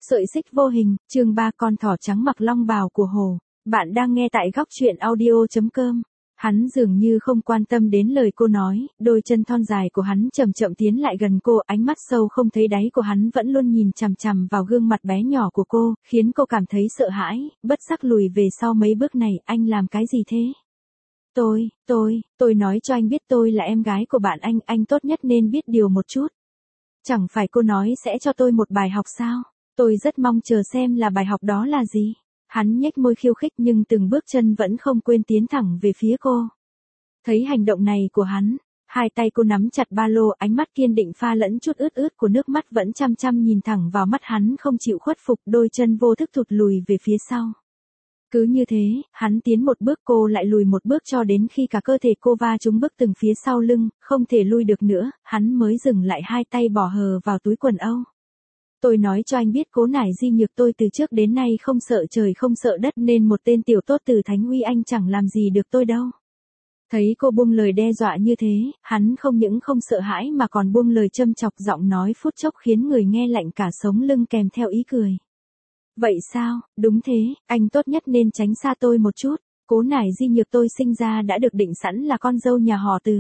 Sợi xích vô hình, chương 3 con thỏ trắng mặc long bào của hồ. Bạn đang nghe tại góc truyện audio.com. Hắn dường như không quan tâm đến lời cô nói, đôi chân thon dài của hắn chậm chậm tiến lại gần cô, ánh mắt sâu không thấy đáy của hắn vẫn luôn nhìn chằm chằm vào gương mặt bé nhỏ của cô, khiến cô cảm thấy sợ hãi, bất giác lùi về sau mấy bước này. Anh làm cái gì thế? Tôi nói cho anh biết tôi là em gái của bạn anh tốt nhất nên biết điều một chút. Chẳng phải cô nói sẽ cho tôi một bài học sao? Tôi rất mong chờ xem là bài học đó là gì. Hắn nhếch môi khiêu khích nhưng từng bước chân vẫn không quên tiến thẳng về phía cô. Thấy hành động này của hắn, hai tay cô nắm chặt ba lô, ánh mắt kiên định pha lẫn chút ướt ướt của nước mắt vẫn chăm chăm nhìn thẳng vào mắt hắn không chịu khuất phục, đôi chân vô thức thụt lùi về phía sau. Cứ như thế, hắn tiến một bước cô lại lùi một bước cho đến khi cả cơ thể cô va trúng bức tường phía sau lưng, không thể lui được nữa, hắn mới dừng lại, hai tay bỏ hờ vào túi quần âu. Tôi nói cho anh biết Cố Nải Di Nhược, tôi từ trước đến nay không sợ trời không sợ đất nên một tên tiểu tốt từ Thánh Huy anh chẳng làm gì được tôi đâu. Thấy cô buông lời đe dọa như thế, hắn không những không sợ hãi mà còn buông lời châm chọc, giọng nói phút chốc khiến người nghe lạnh cả sống lưng kèm theo ý cười. Vậy sao, đúng thế, anh tốt nhất nên tránh xa tôi một chút. Cố Nải Di Nhược tôi sinh ra đã được định sẵn là con dâu nhà họ Từ.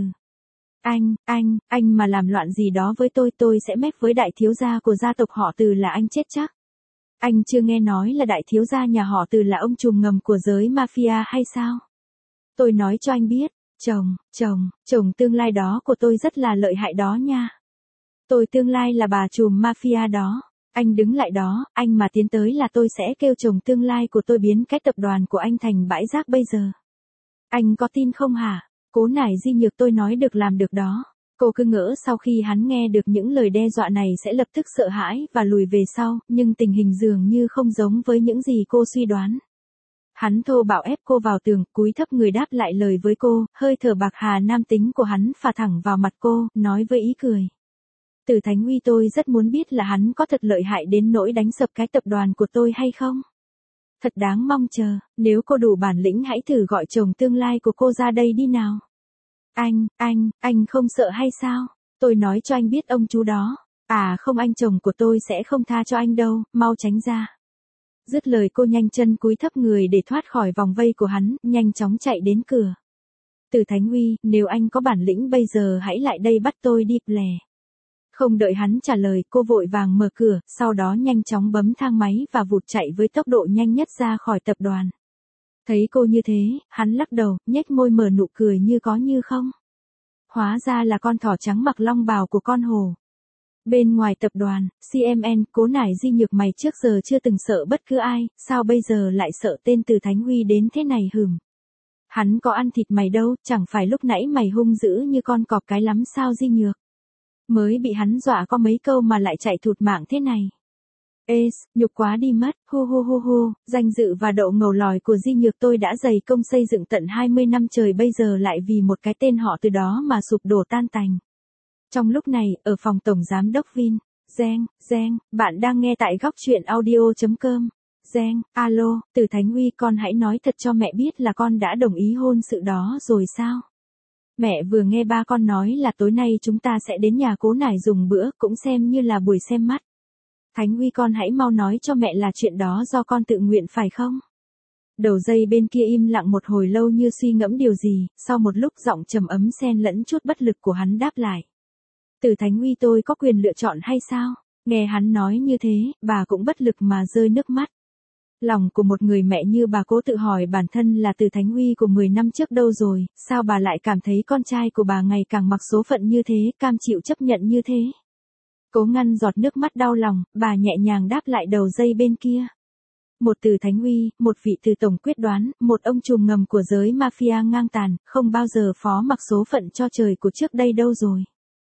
Anh mà làm loạn gì đó với tôi sẽ mép với đại thiếu gia của gia tộc họ Từ là anh chết chắc. Anh chưa nghe nói là đại thiếu gia nhà họ Từ là ông trùm ngầm của giới mafia hay sao? Tôi nói cho anh biết, chồng tương lai đó của tôi rất là lợi hại đó nha. Tôi tương lai là bà trùm mafia đó. Anh đứng lại đó, anh mà tiến tới là tôi sẽ kêu chồng tương lai của tôi biến cái tập đoàn của anh thành bãi rác bây giờ. Anh có tin không hả? Cố Nải Di Nhược tôi nói được làm được đó. Cô cứ ngỡ sau khi hắn nghe được những lời đe dọa này sẽ lập tức sợ hãi và lùi về sau, nhưng tình hình dường như không giống với những gì cô suy đoán. Hắn thô bạo ép cô vào tường, cúi thấp người đáp lại lời với cô, hơi thở bạc hà nam tính của hắn phả thẳng vào mặt cô, nói với ý cười. Từ Thánh Huy, tôi rất muốn biết là hắn có thật lợi hại đến nỗi đánh sập cái tập đoàn của tôi hay không? Thật đáng mong chờ, nếu cô đủ bản lĩnh hãy thử gọi chồng tương lai của cô ra đây đi nào. Anh không sợ hay sao? Tôi nói cho anh biết ông chú đó. À không, anh chồng của tôi sẽ không tha cho anh đâu, mau tránh ra. Dứt lời cô nhanh chân cúi thấp người để thoát khỏi vòng vây của hắn, nhanh chóng chạy đến cửa. Từ Thánh Huy, nếu anh có bản lĩnh bây giờ hãy lại đây bắt tôi đi, lè. Không đợi hắn trả lời, cô vội vàng mở cửa, sau đó nhanh chóng bấm thang máy và vụt chạy với tốc độ nhanh nhất ra khỏi tập đoàn. Thấy cô như thế, hắn lắc đầu, nhếch môi mở nụ cười như có như không. Hóa ra là con thỏ trắng mặc long bào của con hồ. Bên ngoài tập đoàn, CMN, Cố Nải Di Nhược, mày trước giờ chưa từng sợ bất cứ ai, sao bây giờ lại sợ tên Từ Thánh Huy đến thế này hửm? Hắn có ăn thịt mày đâu, chẳng phải lúc nãy mày hung dữ như con cọp cái lắm sao Di Nhược? Mới bị hắn dọa có mấy câu mà lại chạy thụt mạng thế này. Ê, nhục quá đi mất, hu, danh dự và độ ngầu lòi của Di Nhược tôi đã dày công xây dựng tận 20 năm trời, bây giờ lại vì một cái tên họ Từ đó mà sụp đổ tan tành. Trong lúc này, ở phòng tổng giám đốc Vin, Giang, bạn đang nghe tại góc truyện audio.com. Giang, alo, Từ Thánh Huy, con hãy nói thật cho mẹ biết là con đã đồng ý hôn sự đó rồi sao? Mẹ vừa nghe ba con nói là tối nay chúng ta sẽ đến nhà Cố Nải dùng bữa, cũng xem như là buổi xem mắt. Thánh Huy, con hãy mau nói cho mẹ là chuyện đó do con tự nguyện phải không? Đầu dây bên kia im lặng một hồi lâu như suy ngẫm điều gì, sau một lúc giọng trầm ấm xen lẫn chút bất lực của hắn đáp lại. Từ Thánh Huy, tôi có quyền lựa chọn hay sao? Nghe hắn nói như thế, bà cũng bất lực mà rơi nước mắt. Lòng của một người mẹ như bà cố tự hỏi bản thân là Từ Thánh Huy của 10 năm trước đâu rồi, sao bà lại cảm thấy con trai của bà ngày càng mặc số phận như thế, cam chịu chấp nhận như thế. Cố ngăn giọt nước mắt đau lòng, bà nhẹ nhàng đáp lại đầu dây bên kia. Một Từ Thánh Huy, một vị Từ tổng quyết đoán, một ông trùm ngầm của giới mafia ngang tàn, không bao giờ phó mặc số phận cho trời của trước đây đâu rồi.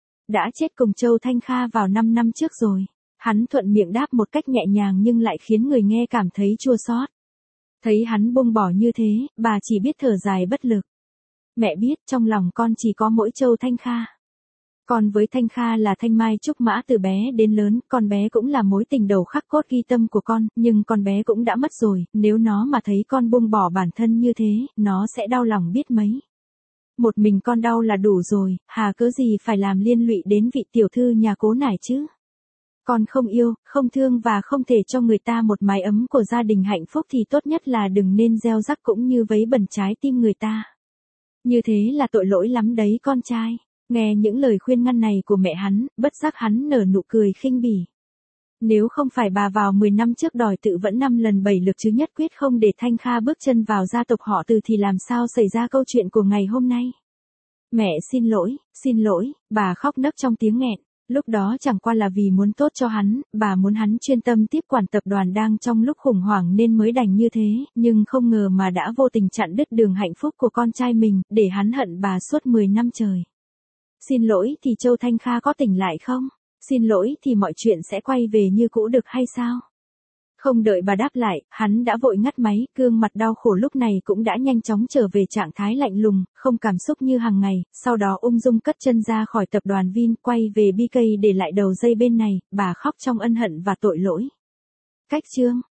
Đã chết cùng Châu Thanh Kha vào 5 năm trước rồi. Hắn thuận miệng đáp một cách nhẹ nhàng nhưng lại khiến người nghe cảm thấy chua xót. Thấy hắn buông bỏ như thế, bà chỉ biết thở dài bất lực. Mẹ biết trong lòng con chỉ có mỗi Châu Thanh Kha. Con với Thanh Kha là thanh mai trúc mã từ bé đến lớn, con bé cũng là mối tình đầu khắc cốt ghi tâm của con, nhưng con bé cũng đã mất rồi, nếu nó mà thấy con buông bỏ bản thân như thế, nó sẽ đau lòng biết mấy. Một mình con đau là đủ rồi, hà cớ gì phải làm liên lụy đến vị tiểu thư nhà Cố Nải chứ? Con không yêu, không thương và không thể cho người ta một mái ấm của gia đình hạnh phúc thì tốt nhất là đừng nên gieo rắc cũng như vấy bẩn trái tim người ta. Như thế là tội lỗi lắm đấy con trai. Nghe những lời khuyên ngăn này của mẹ hắn, bất giác hắn nở nụ cười khinh bỉ. Nếu không phải bà vào 10 năm trước đòi tự vẫn 5 lần 7 lượt chứ nhất quyết không để Thanh Kha bước chân vào gia tộc họ Từ thì làm sao xảy ra câu chuyện của ngày hôm nay. Mẹ xin lỗi, bà khóc nấc trong tiếng nghẹn. Lúc đó chẳng qua là vì muốn tốt cho hắn, bà muốn hắn chuyên tâm tiếp quản tập đoàn đang trong lúc khủng hoảng nên mới đành như thế, nhưng không ngờ mà đã vô tình chặn đứt đường hạnh phúc của con trai mình, để hắn hận bà suốt 10 năm trời. Xin lỗi thì Châu Thanh Kha có tỉnh lại không? Xin lỗi thì mọi chuyện sẽ quay về như cũ được hay sao? Không đợi bà đáp lại, hắn đã vội ngắt máy, gương mặt đau khổ lúc này cũng đã nhanh chóng trở về trạng thái lạnh lùng, không cảm xúc như hàng ngày, sau đó ung dung cất chân ra khỏi tập đoàn Vin, quay về BK để lại đầu dây bên này, bà khóc trong ân hận và tội lỗi. Cách chương